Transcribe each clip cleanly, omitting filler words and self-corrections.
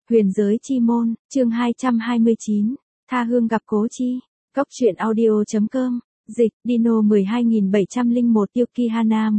Huyền giới chi môn, chương 229, tha hương gặp cố chi. Góc truyện audio.com, dịch, Dino 12701 Yukihana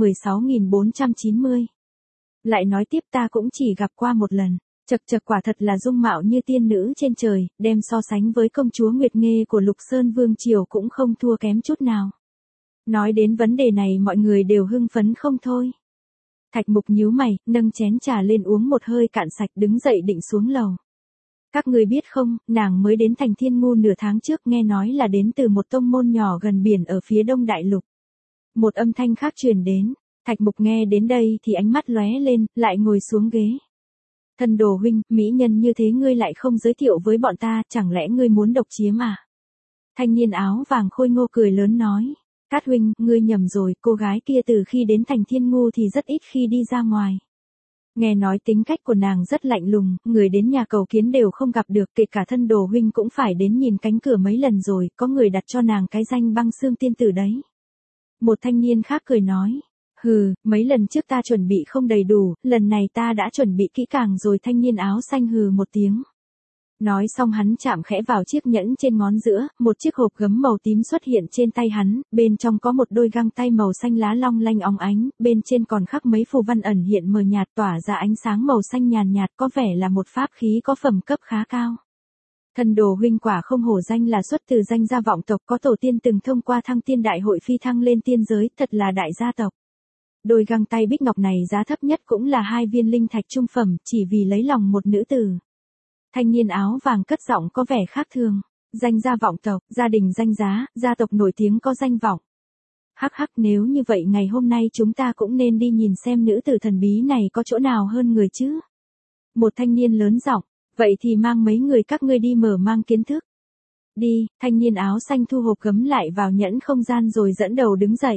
116490. Lại nói tiếp ta cũng chỉ gặp qua một lần, chật quả thật là dung mạo như tiên nữ trên trời, đem so sánh với công chúa Nguyệt Nghê của Lục Sơn Vương Triều cũng không thua kém chút nào. Nói đến vấn đề này mọi người đều hưng phấn không thôi. Thạch Mục nhíu mày, nâng chén trà lên uống một hơi cạn sạch đứng dậy định xuống lầu. Các người biết không, nàng mới đến thành Thiên Ngu nửa tháng trước nghe nói là đến từ một tông môn nhỏ gần biển ở phía đông đại lục. Một âm thanh khác truyền đến, Thạch Mục nghe đến đây thì ánh mắt lóe lên, lại ngồi xuống ghế. Thân Đồ huynh, mỹ nhân như thế ngươi lại không giới thiệu với bọn ta, chẳng lẽ ngươi muốn độc chiếm à? Thanh niên áo vàng khôi ngô cười lớn nói. Cát huynh, ngươi nhầm rồi, cô gái kia từ khi đến thành Thiên Ngu thì rất ít khi đi ra ngoài. Nghe nói tính cách của nàng rất lạnh lùng, người đến nhà cầu kiến đều không gặp được, kể cả Thân Đồ huynh cũng phải đến nhìn cánh cửa mấy lần rồi, có người đặt cho nàng cái danh Băng Xương tiên tử đấy. Một thanh niên khác cười nói, hừ, mấy lần trước ta chuẩn bị không đầy đủ, lần này ta đã chuẩn bị kỹ càng rồi. Thanh niên áo xanh hừ một tiếng. Nói xong hắn chạm khẽ vào chiếc nhẫn trên ngón giữa, một chiếc hộp gấm màu tím xuất hiện trên tay hắn, bên trong có một đôi găng tay màu xanh lá long lanh óng ánh, bên trên còn khắc mấy phù văn ẩn hiện mờ nhạt tỏa ra ánh sáng màu xanh nhàn nhạt, có vẻ là một pháp khí có phẩm cấp khá cao. Thân Đồ huynh quả không hổ danh là xuất từ danh gia vọng tộc, có tổ tiên từng thông qua thăng tiên đại hội phi thăng lên tiên giới, thật là đại gia tộc. Đôi găng tay bích ngọc này giá thấp nhất cũng là 2 viên linh thạch trung phẩm, chỉ vì lấy lòng một nữ tử. Thanh niên áo vàng cất giọng có vẻ khác thường. Danh gia vọng tộc, gia đình danh giá, gia tộc nổi tiếng có danh vọng. Hắc hắc, nếu như vậy ngày hôm nay chúng ta cũng nên đi nhìn xem nữ tử thần bí này có chỗ nào hơn người chứ. Một thanh niên lớn giọng, vậy thì mang mấy người các ngươi đi mở mang kiến thức. Đi, thanh niên áo xanh thu hộp gấm lại vào nhẫn không gian rồi dẫn đầu đứng dậy.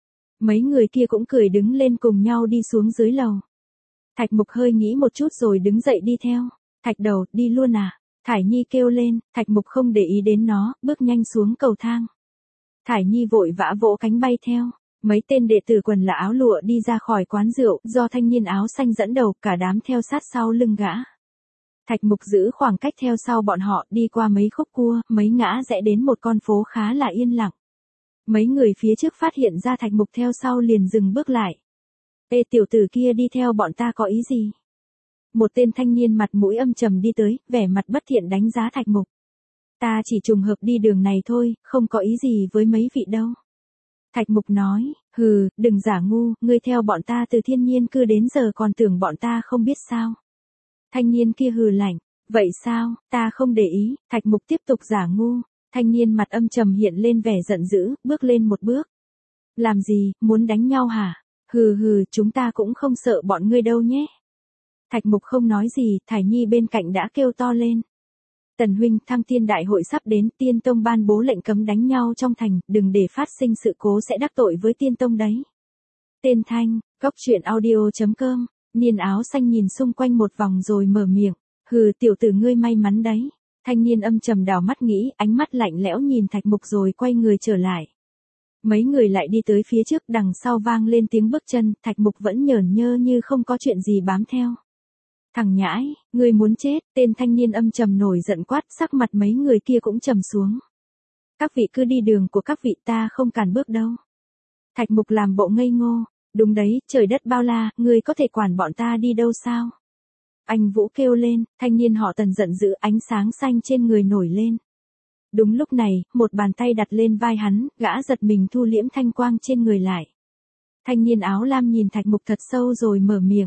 Mấy người kia cũng cười đứng lên cùng nhau đi xuống dưới lầu. Thạch Mục hơi nghĩ một chút rồi đứng dậy đi theo. Thạch đầu, đi luôn à? Thải Nhi kêu lên, Thạch Mục không để ý đến nó, bước nhanh xuống cầu thang. Thải Nhi vội vã vỗ cánh bay theo. Mấy tên đệ tử quần là áo lụa đi ra khỏi quán rượu, do thanh niên áo xanh dẫn đầu, cả đám theo sát sau lưng gã. Thạch Mục giữ khoảng cách theo sau bọn họ, đi qua mấy khúc cua, mấy ngã rẽ đến một con phố khá là yên lặng. Mấy người phía trước phát hiện ra Thạch Mục theo sau liền dừng bước lại. Ê, tiểu tử kia đi theo bọn ta có ý gì? Một tên thanh niên mặt mũi âm trầm đi tới, vẻ mặt bất thiện đánh giá Thạch Mục. Ta chỉ trùng hợp đi đường này thôi, không có ý gì với mấy vị đâu. Thạch Mục nói, hừ, đừng giả ngu, ngươi theo bọn ta từ thiên nhiên cư đến giờ còn tưởng bọn ta không biết sao. Thanh niên kia hừ lạnh, vậy sao, ta không để ý. Thạch Mục tiếp tục giả ngu. Thanh niên mặt âm trầm hiện lên vẻ giận dữ, bước lên một bước. Làm gì, muốn đánh nhau hả? Hừ, chúng ta cũng không sợ bọn ngươi đâu nhé. Thạch Mục không nói gì, Thải Nhi bên cạnh đã kêu to lên. Tần huynh, thăng tiên đại hội sắp đến, tiên tông ban bố lệnh cấm đánh nhau trong thành, đừng để phát sinh sự cố sẽ đắc tội với tiên tông đấy. Tên Thanh, góc truyện audio.com, niên áo xanh nhìn xung quanh một vòng rồi mở miệng. Hừ, tiểu tử ngươi may mắn đấy. Thanh niên âm trầm đảo mắt nghĩ, ánh mắt lạnh lẽo nhìn Thạch Mục rồi quay người trở lại. Mấy người lại đi tới phía trước, đằng sau vang lên tiếng bước chân, Thạch Mục vẫn nhởn nhơ như không có chuyện gì bám theo. Thằng nhãi, ngươi muốn chết, tên thanh niên âm trầm nổi giận quát, sắc mặt mấy người kia cũng trầm xuống. Các vị cứ đi đường của các vị, ta không cản bước đâu. Thạch Mục làm bộ ngây ngô, đúng đấy, trời đất bao la, ngươi có thể quản bọn ta đi đâu sao? Anh Vũ kêu lên, thanh niên họ Tần giận dữ, ánh sáng xanh trên người nổi lên. Đúng lúc này, một bàn tay đặt lên vai hắn, gã giật mình thu liễm thanh quang trên người lại. Thanh niên áo lam nhìn Thạch Mục thật sâu rồi mở miệng.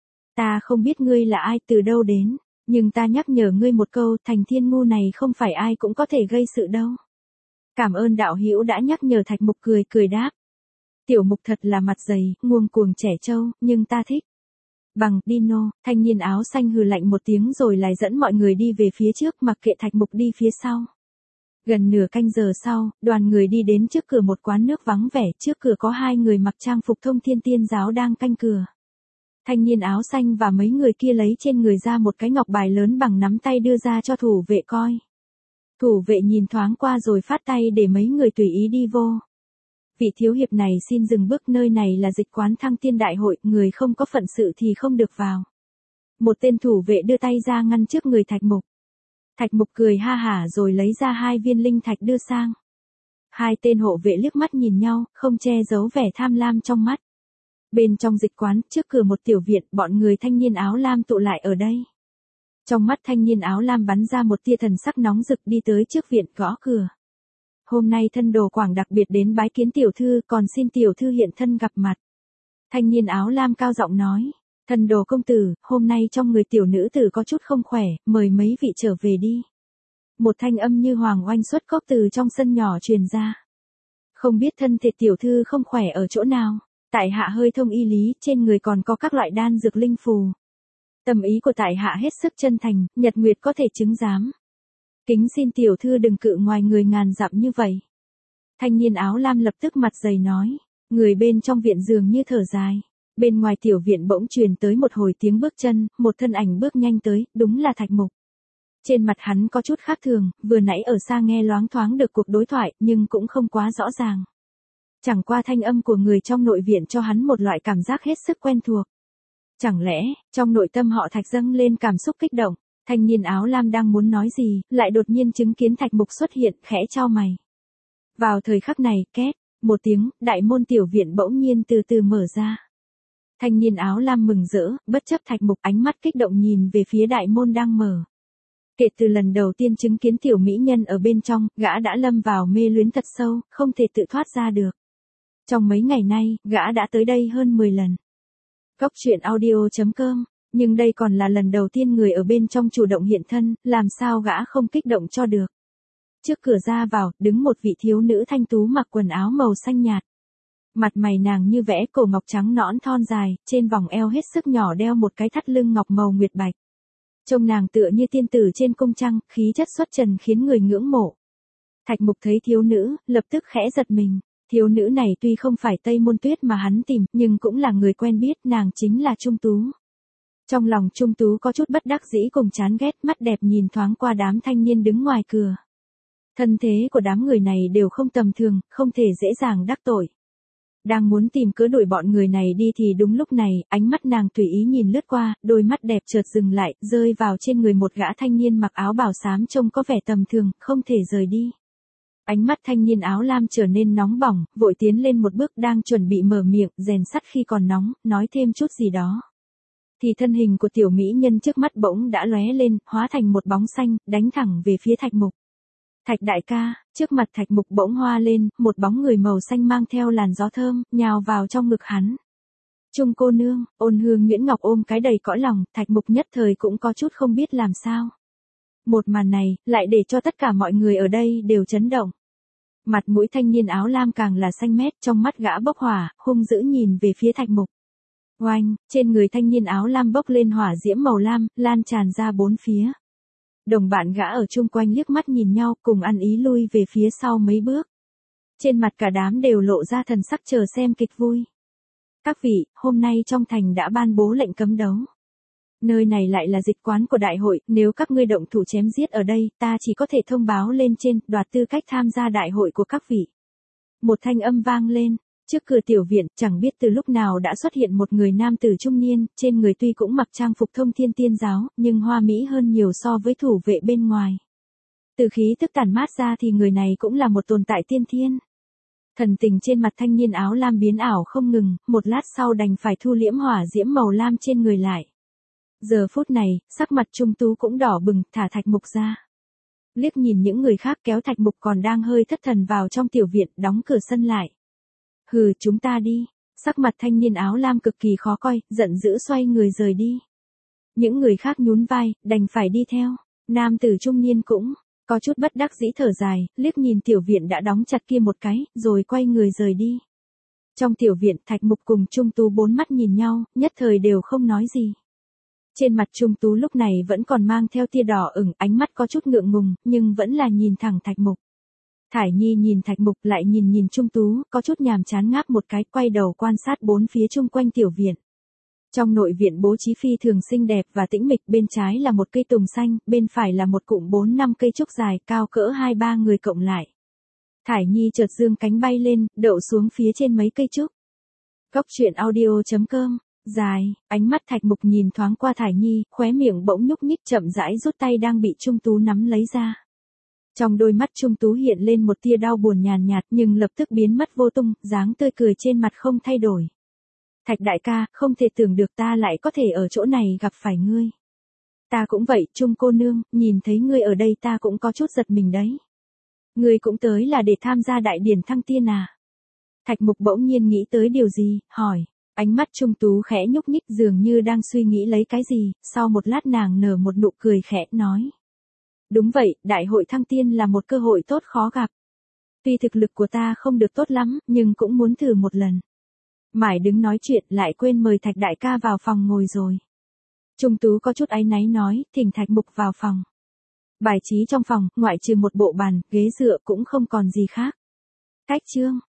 Ta không biết ngươi là ai, từ đâu đến, nhưng ta nhắc nhở ngươi một câu, thành Thiên Ngu này không phải ai cũng có thể gây sự đâu. Cảm ơn đạo hữu đã nhắc nhở. Thạch Mục cười đáp. Tiểu Mục thật là mặt dày, ngông cuồng trẻ trâu, nhưng ta thích. Bằng, Dino, thanh niên áo xanh hừ lạnh một tiếng rồi lại dẫn mọi người đi về phía trước, mặc kệ Thạch Mục đi phía sau. Gần nửa canh giờ sau, đoàn người đi đến trước cửa một quán nước vắng vẻ, trước cửa có 2 người mặc trang phục Thông Thiên Tiên giáo đang canh cửa. Thanh niên áo xanh và mấy người kia lấy trên người ra một cái ngọc bài lớn bằng nắm tay đưa ra cho thủ vệ coi. Thủ vệ nhìn thoáng qua rồi phát tay để mấy người tùy ý đi vô. Vị thiếu hiệp này xin dừng bước, nơi này là dịch quán thăng tiên đại hội, người không có phận sự thì không được vào. Một tên thủ vệ đưa tay ra ngăn trước người Thạch Mục. Thạch Mục cười ha hả rồi lấy ra 2 viên linh thạch đưa sang. 2 tên hộ vệ liếc mắt nhìn nhau, không che giấu vẻ tham lam trong mắt. Bên trong dịch quán, trước cửa một tiểu viện, bọn người thanh niên áo lam tụ lại ở đây. Trong mắt thanh niên áo lam bắn ra một tia thần sắc nóng rực, đi tới trước viện gõ cửa. Hôm nay thân đồ Quảng đặc biệt đến bái kiến tiểu thư, còn xin tiểu thư hiện thân gặp mặt. Thanh niên áo lam cao giọng nói, thân đồ công tử, hôm nay trong người tiểu nữ tử có chút không khỏe, mời mấy vị trở về đi. Một thanh âm như hoàng oanh xuất cốc từ trong sân nhỏ truyền ra. Không biết thân thể tiểu thư không khỏe ở chỗ nào, tại hạ hơi thông y lý, trên người còn có các loại đan dược linh phù. Tâm ý của tại hạ hết sức chân thành, Nhật Nguyệt có thể chứng giám. Kính xin tiểu thư đừng cự ngoài người ngàn dặm như vậy. Thanh niên áo lam lập tức mặt dày nói, người bên trong viện dường như thở dài. Bên ngoài tiểu viện bỗng truyền tới một hồi tiếng bước chân, một thân ảnh bước nhanh tới, đúng là Thạch Mục. Trên mặt hắn có chút khác thường, vừa nãy ở xa nghe loáng thoáng được cuộc đối thoại, nhưng cũng không quá rõ ràng. Chẳng qua thanh âm của người trong nội viện cho hắn một loại cảm giác hết sức quen thuộc. Chẳng lẽ, trong nội tâm họ Thạch dâng lên cảm xúc kích động, thanh niên áo lam đang muốn nói gì, lại đột nhiên chứng kiến Thạch Mục xuất hiện, khẽ chau mày. Vào thời khắc này, két, một tiếng, đại môn tiểu viện bỗng nhiên từ từ mở ra. Thanh niên áo lam mừng rỡ, bất chấp Thạch Mục, ánh mắt kích động nhìn về phía đại môn đang mở. Kể từ lần đầu tiên chứng kiến tiểu mỹ nhân ở bên trong, gã đã lâm vào mê luyến thật sâu, không thể tự thoát ra được. Trong mấy ngày nay, gã đã tới đây hơn 10 lần. Góc truyện audio.com, nhưng đây còn là lần đầu tiên người ở bên trong chủ động hiện thân, làm sao gã không kích động cho được. Trước cửa ra vào, đứng một vị thiếu nữ thanh tú mặc quần áo màu xanh nhạt. Mặt mày nàng như vẽ, cổ ngọc trắng nõn thon dài, trên vòng eo hết sức nhỏ đeo một cái thắt lưng ngọc màu nguyệt bạch. Trông nàng tựa như tiên tử trên cung trăng, khí chất xuất trần khiến người ngưỡng mộ. Thạch Mục thấy thiếu nữ, lập tức khẽ giật mình. Thiếu nữ này tuy không phải Tây Môn Tuyết mà hắn tìm, nhưng cũng là người quen biết, nàng chính là Trung Tú. Trong lòng Trung Tú có chút bất đắc dĩ cùng chán ghét, mắt đẹp nhìn thoáng qua đám thanh niên đứng ngoài cửa. Thân thế của đám người này đều không tầm thường, không thể dễ dàng đắc tội. Đang muốn tìm cớ đuổi bọn người này đi thì đúng lúc này, ánh mắt nàng tùy ý nhìn lướt qua, đôi mắt đẹp chợt dừng lại, rơi vào trên người một gã thanh niên mặc áo bào xám trông có vẻ tầm thường, không thể rời đi. Ánh mắt thanh niên áo lam trở nên nóng bỏng, vội tiến lên một bước đang chuẩn bị mở miệng, rèn sắt khi còn nóng, nói thêm chút gì đó. Thì thân hình của tiểu mỹ nhân trước mắt bỗng đã lóe lên, hóa thành một bóng xanh, đánh thẳng về phía Thạch Mục. Thạch đại ca, trước mặt Thạch Mục bỗng hoa lên, một bóng người màu xanh mang theo làn gió thơm, nhào vào trong ngực hắn. Trung cô nương, Ôn Hương Nguyễn Ngọc ôm cái đầy cõi lòng, Thạch Mục nhất thời cũng có chút không biết làm sao. Một màn này, lại để cho tất cả mọi người ở đây đều chấn động. Mặt mũi thanh niên áo lam càng là xanh mét, trong mắt gã bốc hỏa, hung dữ nhìn về phía Thạch Mục. Oanh, trên người thanh niên áo lam bốc lên hỏa diễm màu lam, lan tràn ra bốn phía. Đồng bạn gã ở chung quanh liếc mắt nhìn nhau, cùng ăn ý lui về phía sau mấy bước. Trên mặt cả đám đều lộ ra thần sắc chờ xem kịch vui. Các vị, hôm nay trong thành đã ban bố lệnh cấm đấu. Nơi này lại là dịch quán của đại hội, nếu các ngươi động thủ chém giết ở đây, ta chỉ có thể thông báo lên trên, đoạt tư cách tham gia đại hội của các vị. Một thanh âm vang lên, trước cửa tiểu viện, chẳng biết từ lúc nào đã xuất hiện một người nam tử trung niên, trên người tuy cũng mặc trang phục thông thiên tiên giáo, nhưng hoa mỹ hơn nhiều so với thủ vệ bên ngoài. Từ khí tức tản mát ra thì người này cũng là một tồn tại tiên thiên. Thần tình trên mặt thanh niên áo lam biến ảo không ngừng, một lát sau đành phải thu liễm hỏa diễm màu lam trên người lại. Giờ phút này, sắc mặt Trung Tú cũng đỏ bừng, thả Thạch Mục ra. Liếc nhìn những người khác kéo Thạch Mục còn đang hơi thất thần vào trong tiểu viện, đóng cửa sân lại. Hừ, chúng ta đi. Sắc mặt thanh niên áo lam cực kỳ khó coi, giận dữ xoay người rời đi. Những người khác nhún vai, đành phải đi theo. Nam tử trung niên cũng có chút bất đắc dĩ thở dài, liếc nhìn tiểu viện đã đóng chặt kia một cái, rồi quay người rời đi. Trong tiểu viện, Thạch Mục cùng Trung Tú bốn mắt nhìn nhau, nhất thời đều không nói gì. Trên mặt Trung Tú lúc này vẫn còn mang theo tia đỏ ửng, ánh mắt có chút ngượng ngùng, nhưng vẫn là nhìn thẳng Thạch Mục. Thải Nhi nhìn Thạch Mục lại nhìn Trung Tú, có chút nhàm chán ngáp một cái, quay đầu quan sát bốn phía chung quanh tiểu viện. Trong nội viện bố trí phi thường xinh đẹp và tĩnh mịch, bên trái là một cây tùng xanh, bên phải là một cụm 4-5 cây trúc dài, cao cỡ 2-3 người cộng lại. Thải Nhi chợt dương cánh bay lên, đậu xuống phía trên mấy cây trúc. Góc truyện audio.com Dài, ánh mắt Thạch Mục nhìn thoáng qua Thải Nhi, khóe miệng bỗng nhúc nhích chậm rãi rút tay đang bị Trung Tú nắm lấy ra. Trong đôi mắt Trung Tú hiện lên một tia đau buồn nhàn nhạt nhưng lập tức biến mất vô tung, dáng tươi cười trên mặt không thay đổi. Thạch đại ca, không thể tưởng được ta lại có thể ở chỗ này gặp phải ngươi. Ta cũng vậy, Trung cô nương, nhìn thấy ngươi ở đây ta cũng có chút giật mình đấy. Ngươi cũng tới là để tham gia đại điển thăng tiên à? Thạch Mục bỗng nhiên nghĩ tới điều gì, hỏi. Ánh mắt Trung Tú khẽ nhúc nhích dường như đang suy nghĩ lấy cái gì, sau một lát nàng nở một nụ cười khẽ, nói. Đúng vậy, đại hội thăng tiên là một cơ hội tốt khó gặp. Tuy thực lực của ta không được tốt lắm, nhưng cũng muốn thử một lần. Mãi đứng nói chuyện lại quên mời Thạch đại ca vào phòng ngồi rồi. Trung Tú có chút áy náy nói, thỉnh Thạch Mục vào phòng. Bài trí trong phòng, ngoại trừ một bộ bàn, ghế dựa cũng không còn gì khác. Cách chương.